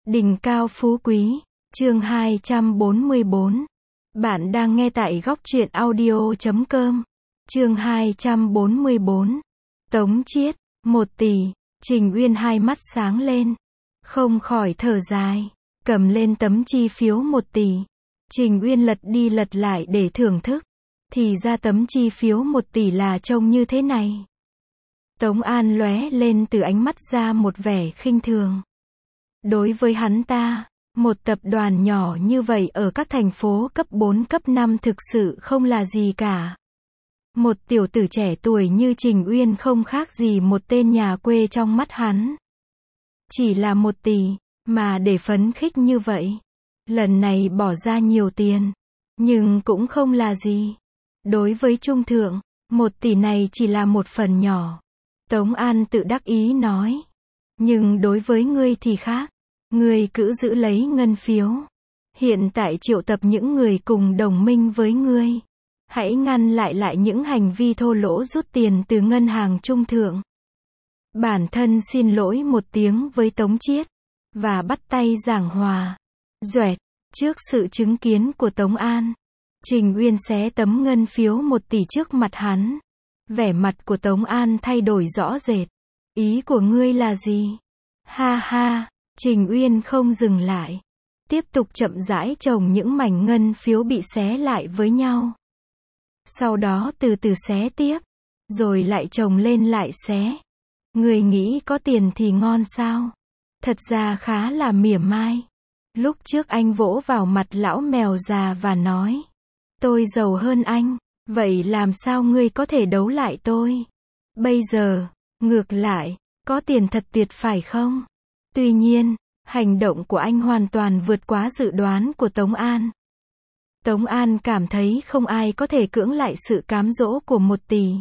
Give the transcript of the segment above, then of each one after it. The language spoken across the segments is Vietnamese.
Đỉnh cao phú quý, chương 244. Bạn đang nghe tại góc truyện audio.com. Chương 244. Tống Chiết, 1 tỷ. Trình Uyên hai mắt sáng lên, không khỏi thở dài, cầm lên tấm chi phiếu 1 tỷ. Trình Uyên lật đi lật lại để thưởng thức, thì ra tấm chi phiếu 1 tỷ là trông như thế này. Tống An lóe lên từ ánh mắt ra một vẻ khinh thường. Đối với hắn ta, một tập đoàn nhỏ như vậy ở các thành phố cấp 4 cấp 5 thực sự không là gì cả. Một tiểu tử trẻ tuổi như Trình Uyên không khác gì một tên nhà quê trong mắt hắn. Chỉ là 1 tỷ, mà để phấn khích như vậy. Lần này bỏ ra nhiều tiền, nhưng cũng không là gì. Đối với Trung Thượng, 1 tỷ này chỉ là một phần nhỏ. Tống An tự đắc ý nói. Nhưng đối với ngươi thì khác. Ngươi cứ giữ lấy ngân phiếu. Hiện tại triệu tập những người cùng đồng minh với ngươi. Hãy ngăn lại những hành vi thô lỗ rút tiền từ ngân hàng Trung Thượng. Bản thân xin lỗi một tiếng với Tống Chiết, và bắt tay giảng hòa. Duệt, trước sự chứng kiến của Tống An, Trình Uyên xé tấm ngân phiếu 1 tỷ trước mặt hắn. Vẻ mặt của Tống An thay đổi rõ rệt. Ý của ngươi là gì? Ha ha, Trình Uyên không dừng lại. Tiếp tục chậm rãi chồng những mảnh ngân phiếu bị xé lại với nhau. Sau đó từ từ xé tiếp, rồi lại chồng lên lại xé. Ngươi nghĩ có tiền thì ngon sao? Thật ra khá là mỉa mai. Lúc trước anh vỗ vào mặt lão mèo già và nói, tôi giàu hơn anh, vậy làm sao ngươi có thể đấu lại tôi? Bây giờ, ngược lại, có tiền thật tuyệt phải không? Tuy nhiên, hành động của anh hoàn toàn vượt quá dự đoán của Tống An. Tống An cảm thấy không ai có thể cưỡng lại sự cám dỗ của 1 tỷ.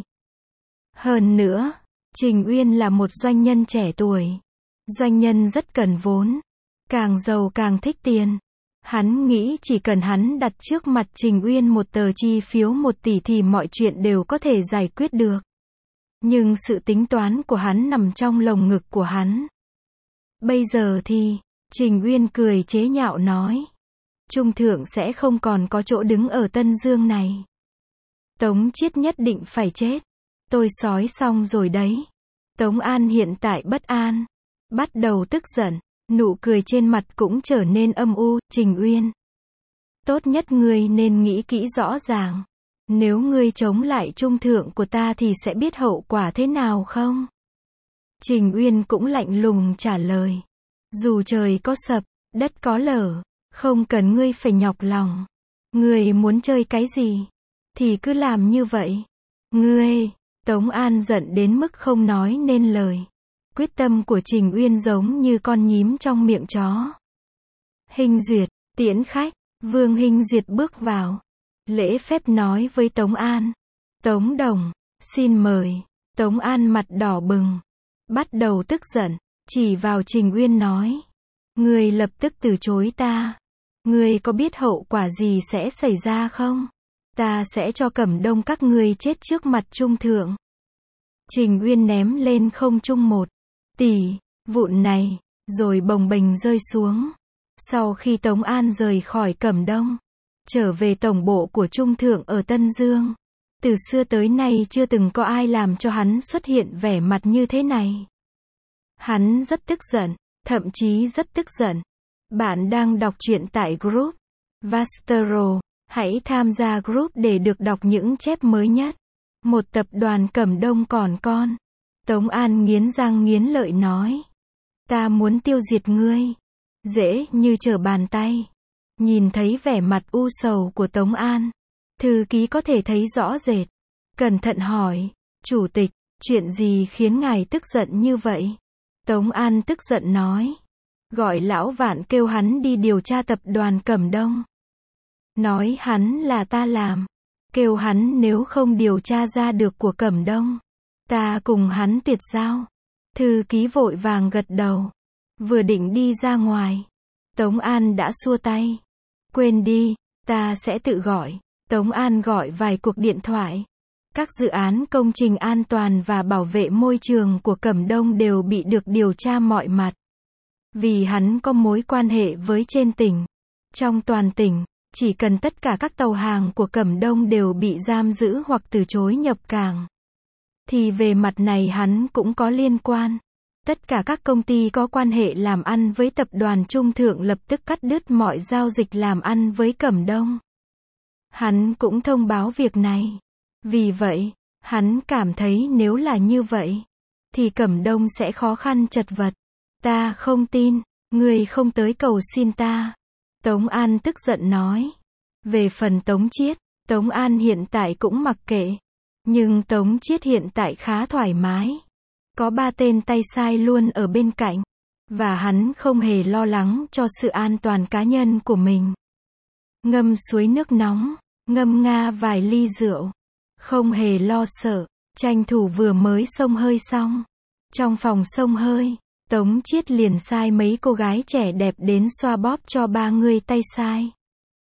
Hơn nữa, Trình Uyên là một doanh nhân trẻ tuổi. Doanh nhân rất cần vốn. Càng giàu càng thích tiền. Hắn nghĩ chỉ cần hắn đặt trước mặt Trình Uyên một tờ chi phiếu 1 tỷ thì mọi chuyện đều có thể giải quyết được. Nhưng sự tính toán của hắn nằm trong lồng ngực của hắn. Bây giờ thì, Trình Uyên cười chế nhạo nói. Trung Thượng sẽ không còn có chỗ đứng ở Tân Dương này. Tống Chiết nhất định phải chết. Tôi sói xong rồi đấy. Tống An hiện tại bất an. Bắt đầu tức giận. Nụ cười trên mặt cũng trở nên âm u. Trình Uyên, tốt nhất ngươi nên nghĩ kỹ rõ ràng. Nếu ngươi chống lại Trung Thượng của ta thì sẽ biết hậu quả thế nào không? Trình Uyên cũng lạnh lùng trả lời. Dù trời có sập, đất có lở, không cần ngươi phải nhọc lòng. Ngươi muốn chơi cái gì, thì cứ làm như vậy. Ngươi, Tống An giận đến mức không nói nên lời. Quyết tâm của Trình Uyên giống như con nhím trong miệng chó. Hinh Duyệt, tiễn khách. Vương Hinh Duyệt bước vào. Lễ phép nói với Tống An. Tống Đồng, xin mời. Tống An mặt đỏ bừng. Bắt đầu tức giận, chỉ vào Trình Uyên nói. Ngươi lập tức từ chối ta. Ngươi có biết hậu quả gì sẽ xảy ra không? Ta sẽ cho Cẩm Đông các ngươi chết trước mặt Trung Thượng. Trình Uyên ném lên không trung 1 tỷ vụn này, rồi bồng bềnh rơi xuống. Sau khi Tống An rời khỏi Cẩm Đông, trở về tổng bộ của Trung Thượng ở Tân Dương, từ xưa tới nay chưa từng có ai làm cho hắn xuất hiện vẻ mặt như thế này. Hắn rất tức giận, thậm chí rất tức giận. Bạn đang đọc truyện tại group Vastro, hãy tham gia group để được đọc những chép mới nhất. Một tập đoàn Cẩm Đông còn con. Tống An nghiến răng nghiến lợi nói. Ta muốn tiêu diệt ngươi. Dễ như trở bàn tay. Nhìn thấy vẻ mặt u sầu của Tống An, thư ký có thể thấy rõ rệt. Cẩn thận hỏi. Chủ tịch, chuyện gì khiến ngài tức giận như vậy? Tống An tức giận nói. Gọi lão Vạn kêu hắn đi điều tra tập đoàn Cẩm Đông. Nói hắn là ta làm. Kêu hắn nếu không điều tra ra được của Cẩm Đông, ta cùng hắn tuyệt giao. Thư ký vội vàng gật đầu. Vừa định đi ra ngoài, Tống An đã xua tay. Quên đi, ta sẽ tự gọi. Tống An gọi vài cuộc điện thoại. Các dự án công trình an toàn và bảo vệ môi trường của Cẩm Đông đều bị được điều tra mọi mặt. Vì hắn có mối quan hệ với trên tỉnh. Trong toàn tỉnh, chỉ cần tất cả các tàu hàng của Cẩm Đông đều bị giam giữ hoặc từ chối nhập cảng, thì về mặt này hắn cũng có liên quan. Tất cả các công ty có quan hệ làm ăn với tập đoàn Trung Thượng lập tức cắt đứt mọi giao dịch làm ăn với Cẩm Đông. Hắn cũng thông báo việc này. Vì vậy, hắn cảm thấy nếu là như vậy, thì Cẩm Đông sẽ khó khăn chật vật. Ta không tin, ngươi không tới cầu xin ta. Tống An tức giận nói. Về phần Tống Chiết, Tống An hiện tại cũng mặc kệ. Nhưng Tống Chiết hiện tại khá thoải mái. Có 3 tên tay sai luôn ở bên cạnh. Và hắn không hề lo lắng cho sự an toàn cá nhân của mình. Ngâm suối nước nóng, ngâm nga vài ly rượu. Không hề lo sợ, tranh thủ vừa mới xông hơi xong. Trong phòng xông hơi, Tống Chiết liền sai mấy cô gái trẻ đẹp đến xoa bóp cho 3 người tay sai.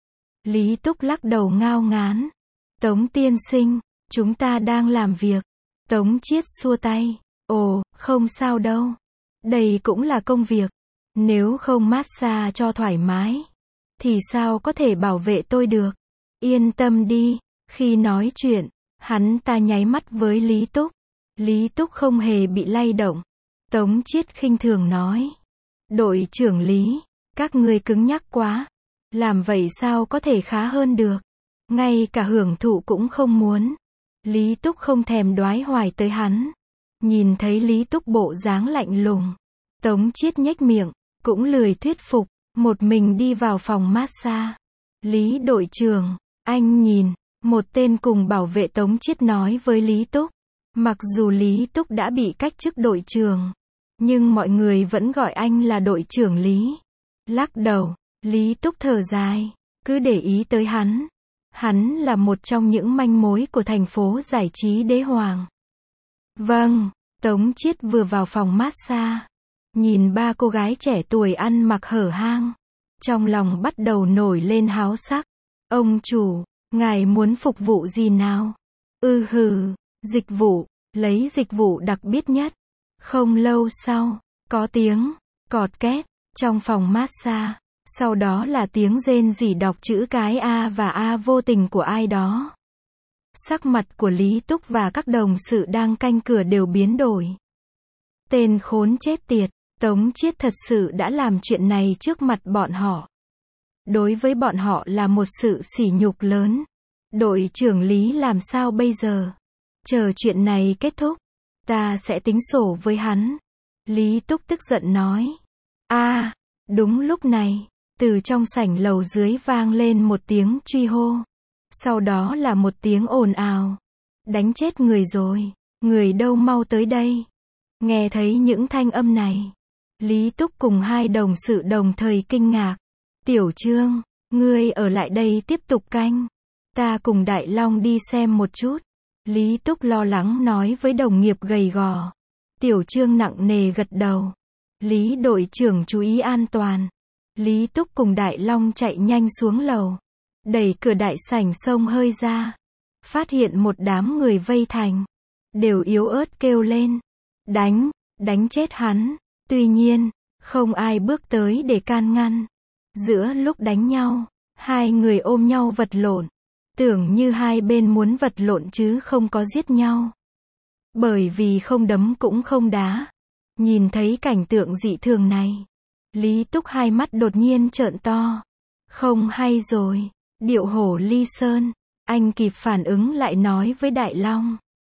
Lý Túc lắc đầu ngao ngán. Tống tiên sinh, chúng ta đang làm việc. Tống Chiết xua tay. Ồ, không sao đâu. Đây cũng là công việc. Nếu không massage cho thoải mái, thì sao có thể bảo vệ tôi được. Yên tâm đi. Khi nói chuyện, hắn ta nháy mắt với Lý Túc. Lý Túc không hề bị lay động. Tống Chiết khinh thường nói. Đội trưởng Lý, các ngươi cứng nhắc quá. Làm vậy sao có thể khá hơn được. Ngay cả hưởng thụ cũng không muốn. Lý Túc không thèm đoái hoài tới hắn. Nhìn thấy Lý Túc bộ dáng lạnh lùng, Tống Chiết nhếch miệng, cũng lười thuyết phục, một mình đi vào phòng massage. Lý đội trưởng, anh nhìn, một tên cùng bảo vệ Tống Chiết nói với Lý Túc. Mặc dù Lý Túc đã bị cách chức đội trưởng, nhưng mọi người vẫn gọi anh là đội trưởng Lý. Lắc đầu, Lý Túc thở dài, cứ để ý tới hắn. Hắn là một trong những manh mối của thành phố giải trí Đế Hoàng. Vâng, Tống Chiết vừa vào phòng massage, nhìn 3 cô gái trẻ tuổi ăn mặc hở hang. Trong lòng bắt đầu nổi lên háo sắc. Ông chủ, ngài muốn phục vụ gì nào? Hừ, dịch vụ, lấy dịch vụ đặc biệt nhất. Không lâu sau, có tiếng cọt két trong phòng massage. Sau đó là tiếng rên rỉ đọc chữ cái A và A vô tình của ai đó. Sắc mặt của Lý Túc và các đồng sự đang canh cửa đều biến đổi. Tên khốn chết tiệt, Tống Chiết thật sự đã làm chuyện này trước mặt bọn họ. Đối với bọn họ là một sự sỉ nhục lớn. Đội trưởng Lý làm sao bây giờ? Chờ chuyện này kết thúc, ta sẽ tính sổ với hắn. Lý Túc tức giận nói. Đúng lúc này, từ trong sảnh lầu dưới vang lên một tiếng truy hô. Sau đó là một tiếng ồn ào. Đánh chết người rồi, người đâu mau tới đây. Nghe thấy những thanh âm này, Lý Túc cùng 2 đồng sự đồng thời kinh ngạc. Tiểu Trương, ngươi ở lại đây tiếp tục canh. Ta cùng Đại Long đi xem một chút. Lý Túc lo lắng nói với đồng nghiệp gầy gò. Tiểu Trương nặng nề gật đầu. Lý đội trưởng chú ý an toàn. Lý Túc cùng Đại Long chạy nhanh xuống lầu. Đẩy cửa đại sảnh xông hơi ra. Phát hiện một đám người vây thành. Đều yếu ớt kêu lên. Đánh chết hắn. Tuy nhiên, không ai bước tới để can ngăn. Giữa lúc đánh nhau, 2 người ôm nhau vật lộn. Tưởng như hai bên muốn vật lộn chứ không có giết nhau. Bởi vì không đấm cũng không đá. Nhìn thấy cảnh tượng dị thường này, Lý Túc 2 mắt đột nhiên trợn to. Không hay rồi, điệu hổ ly sơn. Anh kịp phản ứng lại nói với Đại Long.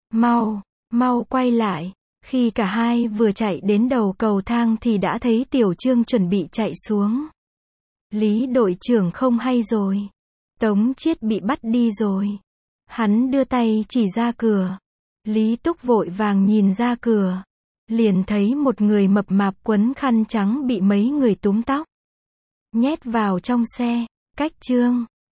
Mau quay lại. Khi cả hai vừa chạy đến đầu cầu thang thì đã thấy Tiểu Trương chuẩn bị chạy xuống. Lý đội trưởng không hay rồi. Tống Chiết bị bắt đi rồi. Hắn đưa tay chỉ ra cửa. Lý Túc vội vàng nhìn ra cửa. Liền thấy một người mập mạp quấn khăn trắng bị mấy người túm tóc. Nhét vào trong xe. Cách Trương.